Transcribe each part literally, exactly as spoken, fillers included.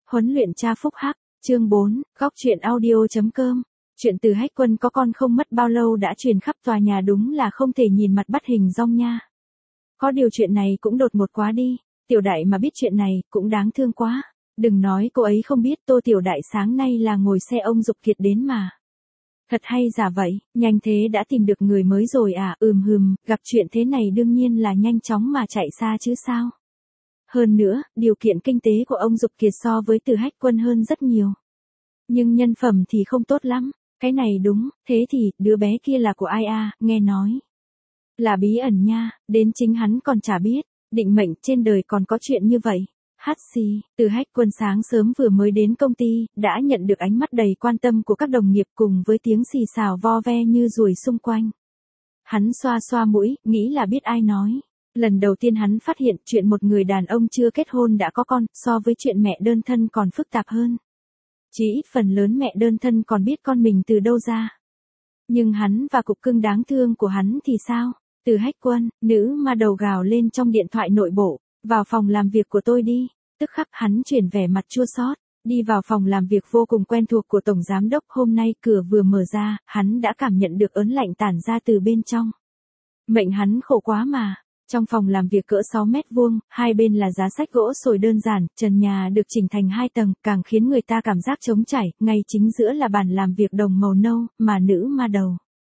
Huấn luyện cha phúc hắc, chương bốn, góc truyện audio.com. Chuyện từ Hách Quân có con không mất bao lâu đã truyền khắp tòa nhà, đúng là không thể nhìn mặt bắt hình dong nha. Có điều chuyện này cũng đột ngột quá đi, Tiểu Đại mà biết chuyện này cũng đáng thương quá. Đừng nói cô ấy không biết, Tô Tiểu Đại sáng nay là ngồi xe ông Dục Kiệt đến mà. Thật hay giả vậy, nhanh thế đã tìm được người mới rồi à? Ừm hừm, gặp chuyện thế này đương nhiên là nhanh chóng mà chạy xa chứ sao. Hơn nữa, điều kiện kinh tế của ông Dục Kiệt so với Từ Hách Quân hơn rất nhiều. Nhưng nhân phẩm thì không tốt lắm. Cái này đúng, thế thì, đứa bé kia là của ai à? Nghe nói là bí ẩn nha, đến chính hắn còn chả biết. Định mệnh trên đời còn có chuyện như vậy. Hát xì, Từ Hách Quân sáng sớm vừa mới đến công ty, đã nhận được ánh mắt đầy quan tâm của các đồng nghiệp cùng với tiếng xì xào vo ve như ruồi xung quanh. Hắn xoa xoa mũi, nghĩ là biết ai nói. Lần đầu tiên hắn phát hiện chuyện một người đàn ông chưa kết hôn đã có con, so với chuyện mẹ đơn thân còn phức tạp hơn. Chỉ ít phần lớn mẹ đơn thân còn biết con mình từ đâu ra. Nhưng hắn và cục cưng đáng thương của hắn thì sao? Từ Hách Quân, nữ ma đầu gào lên trong điện thoại nội bộ, vào phòng làm việc của tôi đi. Tức khắc hắn chuyển vẻ mặt chua xót, đi vào phòng làm việc vô cùng quen thuộc của Tổng Giám Đốc. Hôm nay cửa vừa mở ra, hắn đã cảm nhận được ớn lạnh tản ra từ bên trong. Mệnh hắn khổ quá mà. Trong phòng làm việc cỡ sáu mét vuông, hai bên là giá sách gỗ sồi đơn giản, trần nhà được chỉnh thành hai tầng, càng khiến người ta cảm giác trống trải, ngay chính giữa là bàn làm việc đồng màu nâu, mà nữ ma đầu.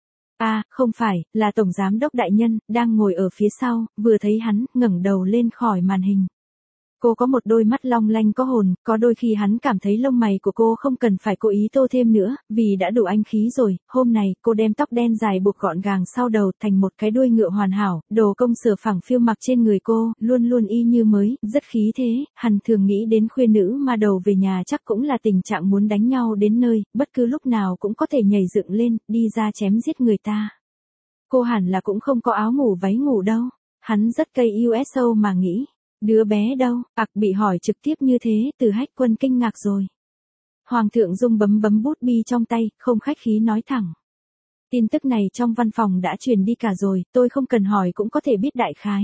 À, không phải, là Tổng Giám Đốc đại nhân, đang ngồi ở phía sau, vừa thấy hắn, ngẩng đầu lên khỏi màn hình. Cô có một đôi mắt long lanh có hồn, có đôi khi hắn cảm thấy lông mày của cô không cần phải cố ý tô thêm nữa, vì đã đủ anh khí rồi. Hôm nay, cô đem tóc đen dài buộc gọn gàng sau đầu thành một cái đuôi ngựa hoàn hảo, đồ công sở phẳng phiêu mặc trên người cô, luôn luôn y như mới, rất khí thế. Hắn thường nghĩ đến khuê nữ ma đầu về nhà chắc cũng là tình trạng muốn đánh nhau đến nơi, bất cứ lúc nào cũng có thể nhảy dựng lên, đi ra chém giết người ta. Cô hẳn là cũng không có áo ngủ váy ngủ đâu. Hắn rất cây u ét o mà nghĩ. Đứa bé đâu? Ặc, bị hỏi trực tiếp như thế, Từ Hách Quân kinh ngạc rồi. Hoàng thượng Dung bấm bấm bút bi trong tay, không khách khí nói thẳng. Tin tức này trong văn phòng đã truyền đi cả rồi, tôi không cần hỏi cũng có thể biết đại khái.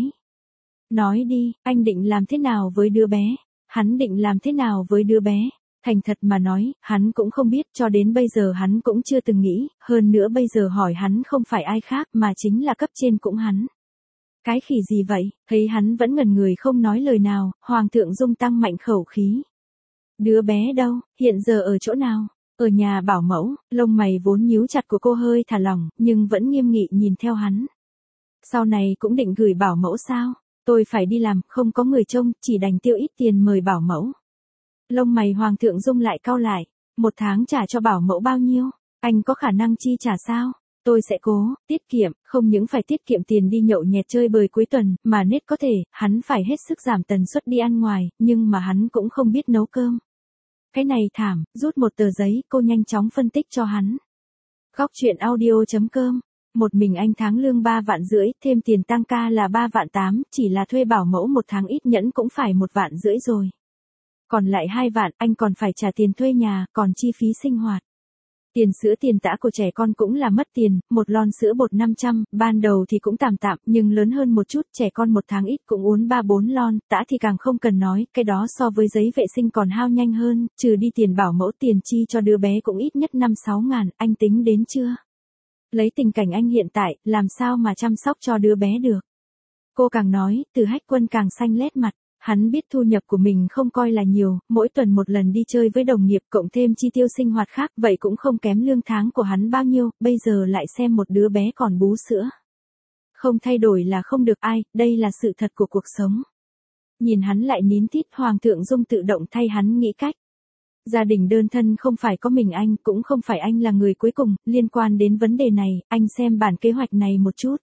Nói đi, anh định làm thế nào với đứa bé? Hắn định làm thế nào với đứa bé? Thành thật mà nói, hắn cũng không biết, cho đến bây giờ hắn cũng chưa từng nghĩ, hơn nữa bây giờ hỏi hắn không phải ai khác mà chính là cấp trên cũng hắn. Cái khỉ gì vậy? Thấy hắn vẫn ngẩn người không nói lời nào, Hoàng thượng Dung tăng mạnh khẩu khí. Đứa bé đâu? Hiện giờ ở chỗ nào? Ở nhà bảo mẫu. Lông mày vốn nhíu chặt của cô hơi thả lỏng, nhưng vẫn nghiêm nghị nhìn theo hắn. Sau này cũng định gửi bảo mẫu sao? Tôi phải đi làm, không có người trông, chỉ đành tiêu ít tiền mời bảo mẫu. Lông mày Hoàng thượng Dung lại cau lại. Một tháng trả cho bảo mẫu bao nhiêu? Anh có khả năng chi trả sao? Tôi sẽ cố, tiết kiệm, không những phải tiết kiệm tiền đi nhậu nhẹt chơi bời cuối tuần, mà nết có thể, hắn phải hết sức giảm tần suất đi ăn ngoài, nhưng mà hắn cũng không biết nấu cơm. Cái này thảm, rút một tờ giấy, cô nhanh chóng phân tích cho hắn. Góc truyện audio.com, một mình anh tháng lương ba vạn rưỡi, thêm tiền tăng ca là ba vạn tám, chỉ là thuê bảo mẫu một tháng ít nhẫn cũng phải một vạn rưỡi rồi. Còn lại hai vạn, anh còn phải trả tiền thuê nhà, còn chi phí sinh hoạt. Tiền sữa tiền tã của trẻ con cũng là mất tiền, một lon sữa bột năm trăm, ban đầu thì cũng tạm tạm, nhưng lớn hơn một chút, trẻ con một tháng ít cũng uống ba bốn lon, tã thì càng không cần nói, cái đó so với giấy vệ sinh còn hao nhanh hơn, trừ đi tiền bảo mẫu tiền chi cho đứa bé cũng ít nhất năm sáu ngàn, anh tính đến chưa? Lấy tình cảnh anh hiện tại, làm sao mà chăm sóc cho đứa bé được? Cô càng nói, Từ Hách Quân càng xanh lét mặt. Hắn biết thu nhập của mình không coi là nhiều, mỗi tuần một lần đi chơi với đồng nghiệp cộng thêm chi tiêu sinh hoạt khác, vậy cũng không kém lương tháng của hắn bao nhiêu, bây giờ lại xem một đứa bé còn bú sữa. Không thay đổi là không được ai, đây là sự thật của cuộc sống. Nhìn hắn lại nín thít, Hoàng thượng Dung tự động thay hắn nghĩ cách. Gia đình đơn thân không phải có mình anh, cũng không phải anh là người cuối cùng, liên quan đến vấn đề này, anh xem bản kế hoạch này một chút.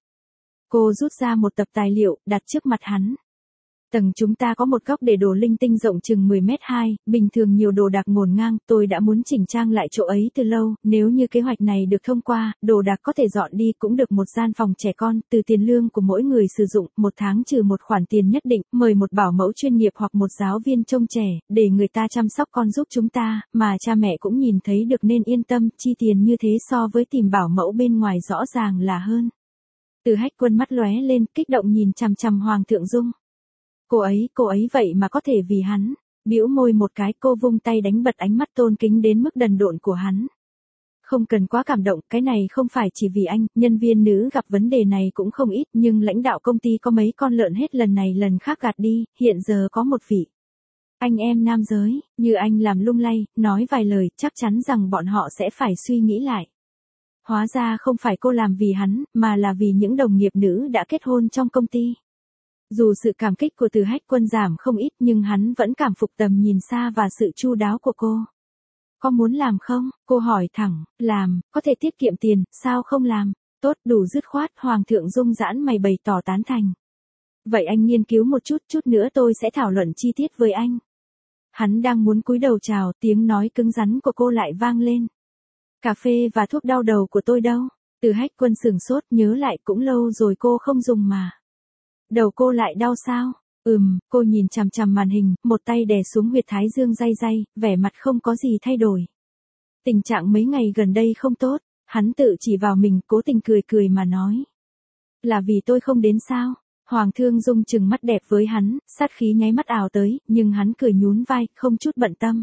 Cô rút ra một tập tài liệu, đặt trước mặt hắn. Tầng chúng ta có một góc để đồ linh tinh rộng chừng mười mét hai, bình thường nhiều đồ đạc ngổn ngang, tôi đã muốn chỉnh trang lại chỗ ấy từ lâu, nếu như kế hoạch này được thông qua, đồ đạc có thể dọn đi cũng được một gian phòng trẻ con, từ tiền lương của mỗi người sử dụng, một tháng trừ một khoản tiền nhất định, mời một bảo mẫu chuyên nghiệp hoặc một giáo viên trông trẻ, để người ta chăm sóc con giúp chúng ta, mà cha mẹ cũng nhìn thấy được nên yên tâm, chi tiền như thế so với tìm bảo mẫu bên ngoài rõ ràng là hơn. Từ Hách Quân mắt lóe lên, kích động nhìn chằm chằm Hoàng thượng Dung. Cô ấy, cô ấy vậy mà có thể vì hắn, bĩu môi một cái, cô vung tay đánh bật ánh mắt tôn kính đến mức đần độn của hắn. Không cần quá cảm động, cái này không phải chỉ vì anh, nhân viên nữ gặp vấn đề này cũng không ít, nhưng lãnh đạo công ty có mấy con lợn hết lần này lần khác gạt đi, hiện giờ có một vị anh em nam giới, như anh làm lung lay, nói vài lời, chắc chắn rằng bọn họ sẽ phải suy nghĩ lại. Hóa ra không phải cô làm vì hắn, mà là vì những đồng nghiệp nữ đã kết hôn trong công ty. Dù sự cảm kích của Từ Hách Quân giảm không ít nhưng hắn vẫn cảm phục tầm nhìn xa và sự chu đáo của cô. Có muốn làm không? Cô hỏi thẳng, làm, có thể tiết kiệm tiền, sao không làm? Tốt, đủ dứt khoát, Hoàng thượng Dung giãn mày bày tỏ tán thành. Vậy anh nghiên cứu một chút, chút nữa tôi sẽ thảo luận chi tiết với anh. Hắn đang muốn cúi đầu chào, tiếng nói cứng rắn của cô lại vang lên. Cà phê và thuốc đau đầu của tôi đâu? Từ Hách Quân sửng sốt, nhớ lại cũng lâu rồi cô không dùng mà. Đầu cô lại đau sao? Ừm, cô nhìn chằm chằm màn hình, một tay đè xuống huyệt thái dương day day, vẻ mặt không có gì thay đổi. Tình trạng mấy ngày gần đây không tốt, hắn tự chỉ vào mình, cố tình cười cười mà nói. Là vì tôi không đến sao? Hoàng Thương Dung chừng mắt đẹp với hắn, sát khí nháy mắt ảo tới, nhưng hắn cười nhún vai, không chút bận tâm.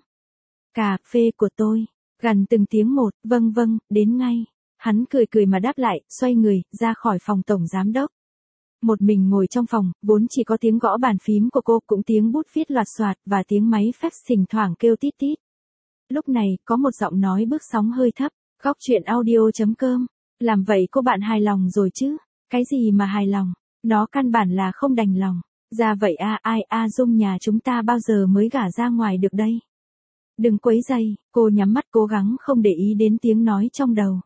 Cà phê của tôi, gần từng tiếng một, vâng vâng, đến ngay. Hắn cười cười mà đáp lại, xoay người, ra khỏi phòng tổng giám đốc. Một mình ngồi trong phòng, vốn chỉ có tiếng gõ bàn phím của cô, cũng tiếng bút viết loạt soạt, và tiếng máy fax thỉnh thoảng kêu tít tít. Lúc này, có một giọng nói bước sóng hơi thấp, góc chuyện audio chấm com. Làm vậy cô bạn hài lòng rồi chứ? Cái gì mà hài lòng? Nó căn bản là không đành lòng. Ra vậy a, ai a Dung nhà chúng ta bao giờ mới gả ra ngoài được đây? Đừng quấy rầy, cô nhắm mắt cố gắng không để ý đến tiếng nói trong đầu.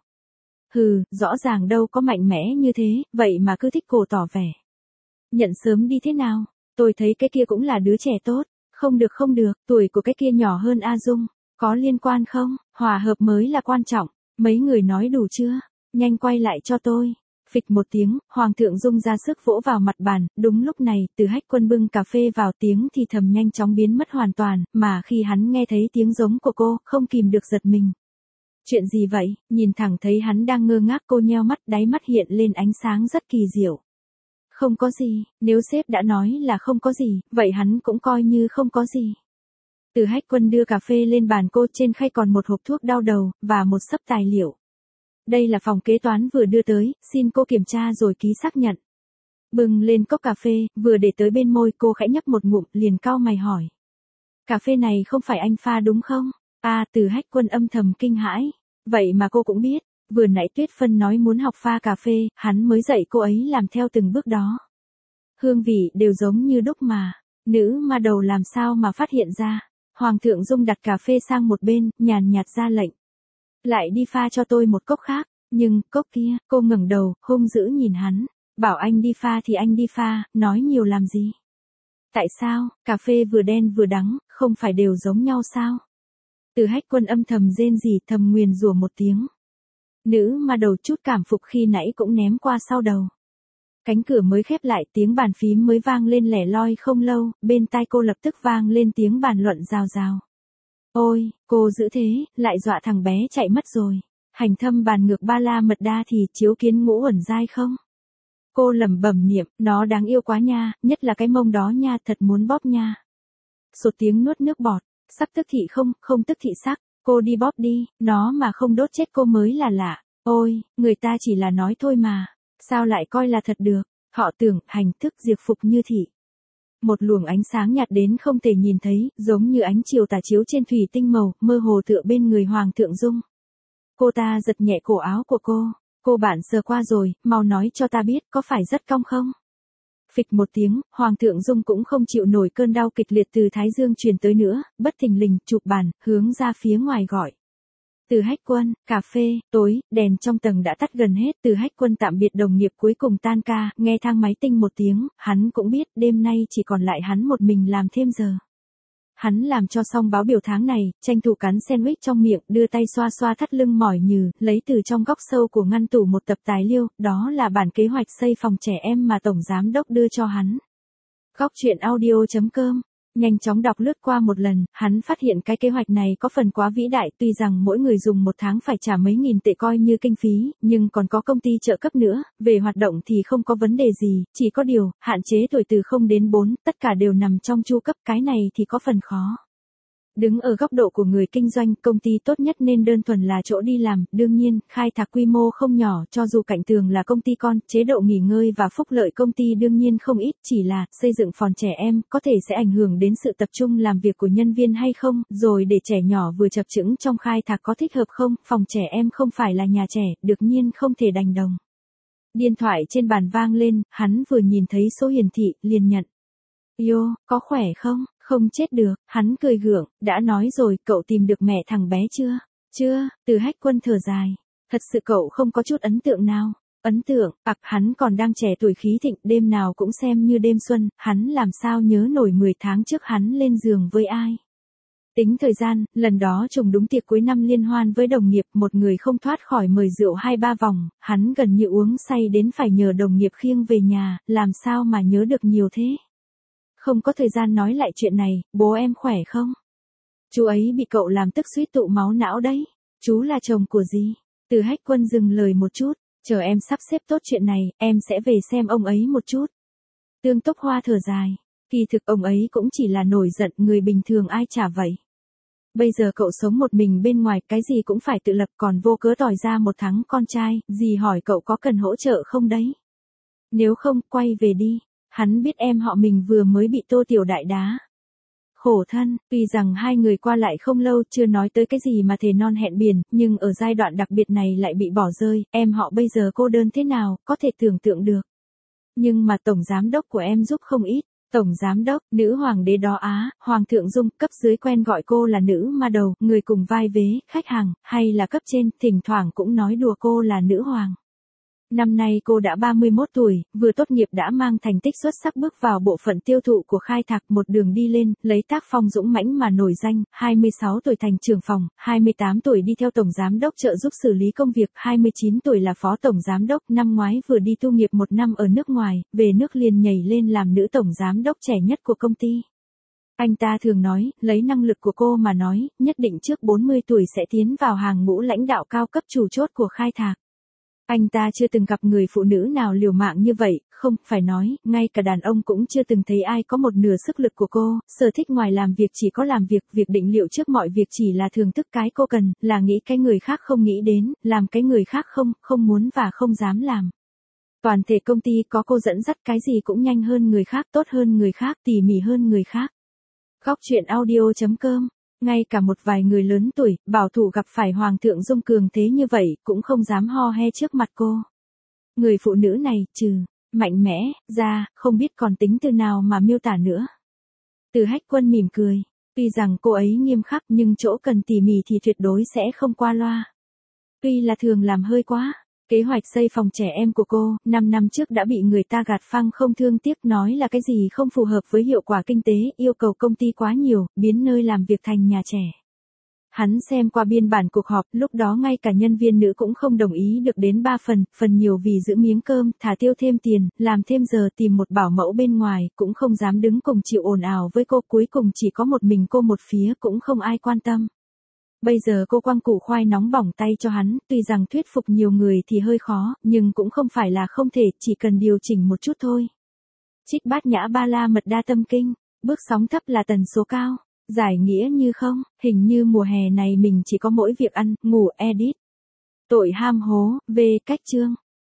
Hừ, rõ ràng đâu có mạnh mẽ như thế, vậy mà cứ thích cổ tỏ vẻ. Nhận sớm đi thế nào? Tôi thấy cái kia cũng là đứa trẻ tốt. Không được không được, tuổi của cái kia nhỏ hơn A Dung. Có liên quan không? Hòa hợp mới là quan trọng. Mấy người nói đủ chưa? Nhanh quay lại cho tôi. Phịch một tiếng, Hoàng thượng Dung ra sức vỗ vào mặt bàn, đúng lúc này, Từ Hách Quân bưng cà phê vào, tiếng thì thầm nhanh chóng biến mất hoàn toàn, mà khi hắn nghe thấy tiếng giống của cô, không kìm được giật mình. Chuyện gì vậy? Nhìn thẳng thấy hắn đang ngơ ngác, cô nheo mắt, đáy mắt hiện lên ánh sáng rất kỳ diệu. Không có gì, nếu sếp đã nói là không có gì, vậy hắn cũng coi như không có gì. Từ Hách Quân đưa cà phê lên bàn cô, trên khay còn một hộp thuốc đau đầu, và một xấp tài liệu. Đây là phòng kế toán vừa đưa tới, xin cô kiểm tra rồi ký xác nhận. Bừng lên cốc cà phê, vừa để tới bên môi, cô khẽ nhấp một ngụm, liền cau mày hỏi. Cà phê này không phải anh pha đúng không? À, Từ Hách Quân âm thầm kinh hãi. Vậy mà cô cũng biết, vừa nãy Tuyết Phân nói muốn học pha cà phê, hắn mới dạy cô ấy làm theo từng bước đó. Hương vị đều giống như đúc mà, nữ ma đầu làm sao mà phát hiện ra. Hoàng thượng Dung đặt cà phê sang một bên, nhàn nhạt ra lệnh. Lại đi pha cho tôi một cốc khác, nhưng cốc kia, cô ngẩng đầu, hung dữ nhìn hắn. Bảo anh đi pha thì anh đi pha, nói nhiều làm gì? Tại sao, cà phê vừa đen vừa đắng, không phải đều giống nhau sao? Từ Hách Quân âm thầm rên rỉ, thầm nguyền rủa một tiếng. Nữ ma đầu chút cảm phục khi nãy cũng ném qua sau đầu. Cánh cửa mới khép lại, tiếng bàn phím mới vang lên lẻ loi không lâu, bên tai cô lập tức vang lên tiếng bàn luận rào rào. Ôi, cô giữ thế, lại dọa thằng bé chạy mất rồi. Hành thâm bàn ngược ba la mật đa thì chiếu kiến ngũ uẩn giai không? Cô lẩm bẩm niệm, nó đáng yêu quá nha, nhất là cái mông đó nha, thật muốn bóp nha. Sột tiếng nuốt nước bọt, sắc tức thị không, không tức thị sắc, cô đi bóp đi, nó mà không đốt chết cô mới là lạ. Ôi, người ta chỉ là nói thôi mà, sao lại coi là thật được, họ tưởng, hành thức diệt phục như thị. Một luồng ánh sáng nhạt đến không thể nhìn thấy, giống như ánh chiều tà chiếu trên thủy tinh màu, mơ hồ tựa bên người Hoàng thượng Dung. Cô ta giật nhẹ cổ áo của cô, cô bạn sờ qua rồi, mau nói cho ta biết, có phải rất cong không? Phịch một tiếng, Hoàng thượng Dung cũng không chịu nổi cơn đau kịch liệt từ thái dương truyền tới nữa, bất thình lình, chụp bàn, hướng ra phía ngoài gọi. Từ Hách Quân, cà phê, tối, đèn trong tầng đã tắt gần hết, Từ Hách Quân tạm biệt đồng nghiệp cuối cùng tan ca, nghe thang máy tinh một tiếng, hắn cũng biết đêm nay chỉ còn lại hắn một mình làm thêm giờ. Hắn làm cho xong báo biểu tháng này, tranh thủ cắn sandwich trong miệng, đưa tay xoa xoa thắt lưng mỏi nhừ, lấy từ trong góc sâu của ngăn tủ một tập tài liệu, đó là bản kế hoạch xây phòng trẻ em mà Tổng Giám Đốc đưa cho hắn. Góc chuyện audio chấm com. Nhanh chóng đọc lướt qua một lần, hắn phát hiện cái kế hoạch này có phần quá vĩ đại, tuy rằng mỗi người dùng một tháng phải trả mấy nghìn tệ coi như kinh phí, nhưng còn có công ty trợ cấp nữa, về hoạt động thì không có vấn đề gì, chỉ có điều, hạn chế tuổi từ không đến bốn, tất cả đều nằm trong chu cấp, cái này thì có phần khó. Đứng ở góc độ của người kinh doanh, công ty tốt nhất nên đơn thuần là chỗ đi làm, đương nhiên, khai thác quy mô không nhỏ, cho dù cạnh tường là công ty con, chế độ nghỉ ngơi và phúc lợi công ty đương nhiên không ít, chỉ là, xây dựng phòng trẻ em, có thể sẽ ảnh hưởng đến sự tập trung làm việc của nhân viên hay không, rồi để trẻ nhỏ vừa chập chững trong khai thác có thích hợp không, phòng trẻ em không phải là nhà trẻ, đương nhiên không thể đành đồng. Điện thoại trên bàn vang lên, hắn vừa nhìn thấy số hiển thị, liền nhận. Yo, có khỏe không? Không chết được, hắn cười gượng, đã nói rồi, cậu tìm được mẹ thằng bé chưa? Chưa, Từ Hách Quân thở dài. Thật sự cậu không có chút ấn tượng nào. Ấn tượng, ặc hắn còn đang trẻ tuổi khí thịnh, đêm nào cũng xem như đêm xuân, hắn làm sao nhớ nổi mười tháng trước hắn lên giường với ai. Tính thời gian, lần đó trùng đúng tiệc cuối năm liên hoan với đồng nghiệp, một người không thoát khỏi mời rượu hai ba vòng, hắn gần như uống say đến phải nhờ đồng nghiệp khiêng về nhà, làm sao mà nhớ được nhiều thế. Không có thời gian nói lại chuyện này, bố em khỏe không? Chú ấy bị cậu làm tức suýt tụ máu não đấy. Chú là chồng của gì? Từ Hách Quân dừng lời một chút, chờ em sắp xếp tốt chuyện này, em sẽ về xem ông ấy một chút. Tương Tốc Hoa thở dài, kỳ thực ông ấy cũng chỉ là nổi giận, người bình thường ai chả vậy. Bây giờ cậu sống một mình bên ngoài, cái gì cũng phải tự lập, còn vô cớ tỏi ra một tháng con trai, dì hỏi cậu có cần hỗ trợ không đấy? Nếu không, quay về đi. Hắn biết em họ mình vừa mới bị Tô Tiểu Đại đá. Khổ thân, tuy rằng hai người qua lại không lâu, chưa nói tới cái gì mà thề non hẹn biển, nhưng ở giai đoạn đặc biệt này lại bị bỏ rơi, em họ bây giờ cô đơn thế nào, có thể tưởng tượng được. Nhưng mà tổng giám đốc của em giúp không ít. Tổng giám đốc, nữ hoàng đế đó á, Hoàng thượng Dung, cấp dưới quen gọi cô là nữ ma đầu, người cùng vai vế, khách hàng, hay là cấp trên, thỉnh thoảng cũng nói đùa cô là nữ hoàng. Năm nay cô đã ba mươi mốt tuổi, vừa tốt nghiệp đã mang thành tích xuất sắc bước vào bộ phận tiêu thụ của khai thác, một đường đi lên, lấy tác phong dũng mãnh mà nổi danh, hai mươi sáu tuổi thành trưởng phòng, hai mươi tám tuổi đi theo tổng giám đốc trợ giúp xử lý công việc, hai mươi chín tuổi là phó tổng giám đốc, năm ngoái vừa đi tu nghiệp một năm ở nước ngoài, về nước liền nhảy lên làm nữ tổng giám đốc trẻ nhất của công ty. Anh ta thường nói, lấy năng lực của cô mà nói, nhất định trước bốn mươi tuổi sẽ tiến vào hàng ngũ lãnh đạo cao cấp chủ chốt của khai thác. Anh ta chưa từng gặp người phụ nữ nào liều mạng như vậy, không, phải nói, ngay cả đàn ông cũng chưa từng thấy ai có một nửa sức lực của cô, sở thích ngoài làm việc chỉ có làm việc, việc định liệu trước mọi việc chỉ là thưởng thức cái cô cần, là nghĩ cái người khác không nghĩ đến, làm cái người khác không, không muốn và không dám làm. Toàn thể công ty có cô dẫn dắt cái gì cũng nhanh hơn người khác, tốt hơn người khác, tỉ mỉ hơn người khác. Góc chuyện audio chấm com. Ngay cả một vài người lớn tuổi, bảo thủ gặp phải Hoàng thượng Dung cường thế như vậy, cũng không dám ho he trước mặt cô. Người phụ nữ này, trừ, mạnh mẽ, ra, không biết còn tính từ nào mà miêu tả nữa. Từ Hách Quân mỉm cười, tuy rằng cô ấy nghiêm khắc nhưng chỗ cần tỉ mỉ thì tuyệt đối sẽ không qua loa. Tuy là thường làm hơi quá. Kế hoạch xây phòng trẻ em của cô, năm năm trước đã bị người ta gạt phăng không thương tiếc, nói là cái gì không phù hợp với hiệu quả kinh tế, yêu cầu công ty quá nhiều, biến nơi làm việc thành nhà trẻ. Hắn xem qua biên bản cuộc họp, lúc đó ngay cả nhân viên nữ cũng không đồng ý được đến ba phần, phần nhiều vì giữ miếng cơm, thả tiêu thêm tiền, làm thêm giờ tìm một bảo mẫu bên ngoài, cũng không dám đứng cùng chịu ồn ào với cô, cuối cùng chỉ có một mình cô một phía, cũng không ai quan tâm. Bây giờ cô quăng củ khoai nóng bỏng tay cho hắn, tuy rằng thuyết phục nhiều người thì hơi khó, nhưng cũng không phải là không thể, chỉ cần điều chỉnh một chút thôi. Trích Bát Nhã Ba La Mật Đa Tâm Kinh, bước sóng thấp là tần số cao, giải nghĩa như không, hình như mùa hè này mình chỉ có mỗi việc ăn, ngủ, edit. Tội ham hố, về cách chương.